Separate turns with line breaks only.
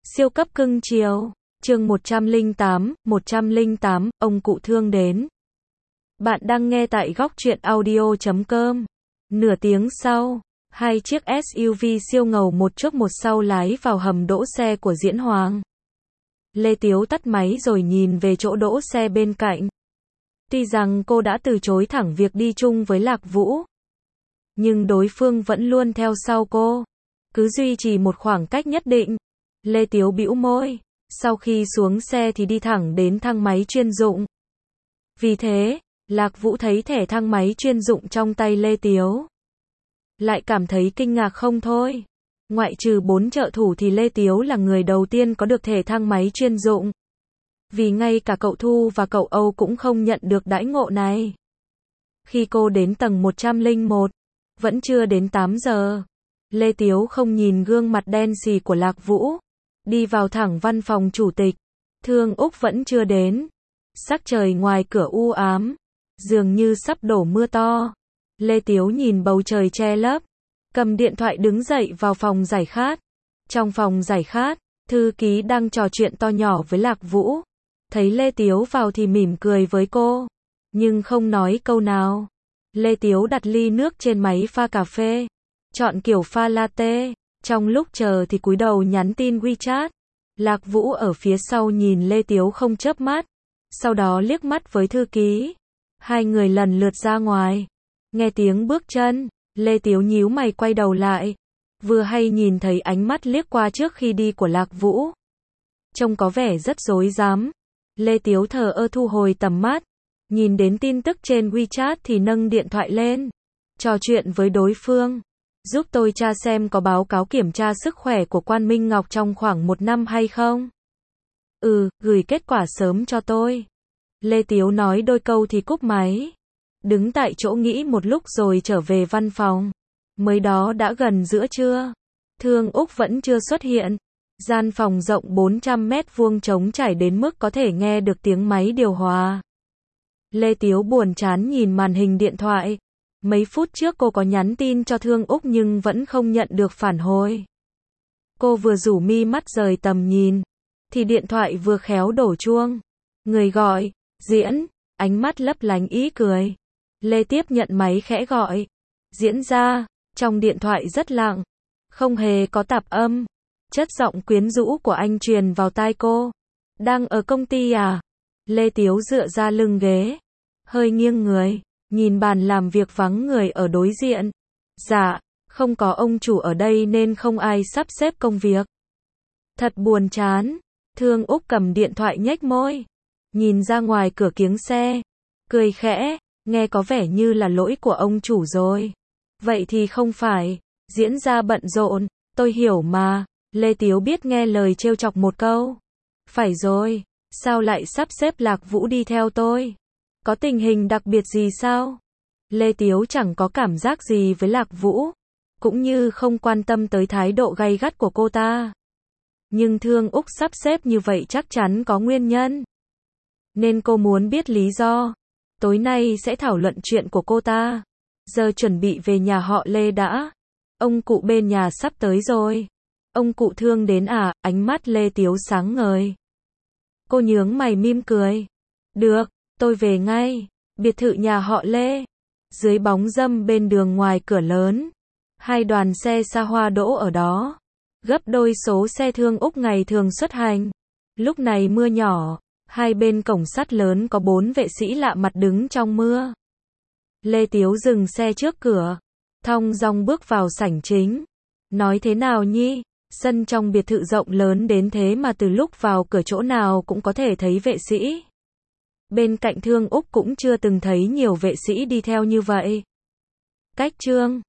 Siêu cấp cưng chiều. Chương 108, ông cụ thương đến. Bạn đang nghe tại góc truyện audio.com. Nửa tiếng sau, hai chiếc SUV siêu ngầu một trước một sau lái vào hầm đỗ xe của Diễn Hoàng. Lê Tiếu tắt máy rồi nhìn về chỗ đỗ xe bên cạnh. Tuy rằng cô đã từ chối thẳng việc đi chung với Lạc Vũ, nhưng đối phương vẫn luôn theo sau cô, cứ duy trì một khoảng cách nhất định. Lê Tiếu bĩu môi, sau khi xuống xe thì đi thẳng đến thang máy chuyên dụng. Vì thế, Lạc Vũ thấy thẻ thang máy chuyên dụng trong tay Lê Tiếu, lại cảm thấy kinh ngạc không thôi. Ngoại trừ 4 trợ thủ thì Lê Tiếu là người đầu tiên có được thẻ thang máy chuyên dụng. Vì ngay cả cậu Thu và cậu Âu cũng không nhận được đãi ngộ này. Khi cô đến tầng 101, vẫn chưa đến 8 giờ. Lê Tiếu không nhìn gương mặt đen xì của Lạc Vũ, đi vào thẳng văn phòng chủ tịch. Thương Úc vẫn chưa đến. Sắc trời ngoài cửa u ám, dường như sắp đổ mưa to. Lê Tiếu nhìn bầu trời che lấp, cầm điện thoại đứng dậy vào phòng giải khát. Trong phòng giải khát, thư ký đang trò chuyện to nhỏ với Lạc Vũ. Thấy Lê Tiếu vào thì mỉm cười với cô, nhưng không nói câu nào. Lê Tiếu đặt ly nước trên máy pha cà phê, chọn kiểu pha latte. Trong lúc chờ thì cúi đầu nhắn tin WeChat. Lạc Vũ ở phía sau nhìn Lê Tiếu không chớp mắt, sau đó liếc mắt với thư ký. Hai người lần lượt ra ngoài. Nghe tiếng bước chân, Lê Tiếu nhíu mày quay đầu lại. Vừa hay nhìn thấy ánh mắt liếc qua trước khi đi của Lạc Vũ, trông có vẻ rất rối rắm. Lê Tiếu thờ ơ thu hồi tầm mắt, nhìn đến tin tức trên WeChat thì nâng điện thoại lên, trò chuyện với đối phương. Giúp tôi tra xem có báo cáo kiểm tra sức khỏe của Quan Minh Ngọc trong khoảng 1 năm hay không? Gửi kết quả sớm cho tôi. Lê Tiếu nói đôi câu thì cúp máy. Đứng tại chỗ nghĩ một lúc rồi trở về văn phòng. Mới đó đã gần giữa trưa. Thương Úc vẫn chưa xuất hiện. Gian phòng rộng 400 mét vuông trống trải đến mức có thể nghe được tiếng máy điều hòa. Lê Tiếu buồn chán nhìn màn hình điện thoại. Mấy phút trước cô có nhắn tin cho Thương Úc nhưng vẫn không nhận được phản hồi. Cô vừa rủ mi mắt rời tầm nhìn, thì điện thoại vừa khéo đổ chuông. Người gọi, Diễn, ánh mắt lấp lánh ý cười. Lê tiếp nhận máy khẽ gọi. Diễn ra, trong điện thoại rất lặng, không hề có tạp âm. Chất giọng quyến rũ của anh truyền vào tai cô. Đang ở công ty à? Lê Tiếu dựa ra lưng ghế, hơi nghiêng người, nhìn bàn làm việc vắng người ở đối diện. Dạ, không có ông chủ ở đây nên không ai sắp xếp công việc. Thật buồn chán. Thương Úc cầm điện thoại nhếch môi, nhìn ra ngoài cửa kiếng xe, cười khẽ, nghe có vẻ như là lỗi của ông chủ rồi. Vậy thì không phải, Diễn ra bận rộn, tôi hiểu mà. Lê Tiếu biết nghe lời trêu chọc một câu. Phải rồi, sao lại sắp xếp Lạc Vũ đi theo tôi? Có tình hình đặc biệt gì sao? Lê Tiếu chẳng có cảm giác gì với Lạc Vũ, cũng như không quan tâm tới thái độ gay gắt của cô ta. Nhưng Thương Úc sắp xếp như vậy chắc chắn có nguyên nhân, nên cô muốn biết lý do. Tối nay sẽ thảo luận chuyện của cô ta. Giờ chuẩn bị về nhà họ Lê đã. Ông cụ bên nhà sắp tới rồi. Ông cụ Thương đến à? Ánh mắt Lê Tiếu sáng ngời. Cô nhướng mày mỉm cười. Được, tôi về ngay. Biệt thự nhà họ Lê. Dưới bóng râm bên đường ngoài cửa lớn, hai đoàn xe xa hoa đỗ ở đó, gấp đôi số xe Thương Úc ngày thường xuất hành. Lúc này mưa nhỏ, hai bên cổng sắt lớn có 4 vệ sĩ lạ mặt đứng trong mưa. Lê Tiếu dừng xe trước cửa, thong dong bước vào sảnh chính. Nói thế nào nhi? Sân trong biệt thự rộng lớn đến thế mà từ lúc vào cửa chỗ nào cũng có thể thấy vệ sĩ. Bên cạnh Thương Úc cũng chưa từng thấy nhiều vệ sĩ đi theo như vậy. Cách Trương,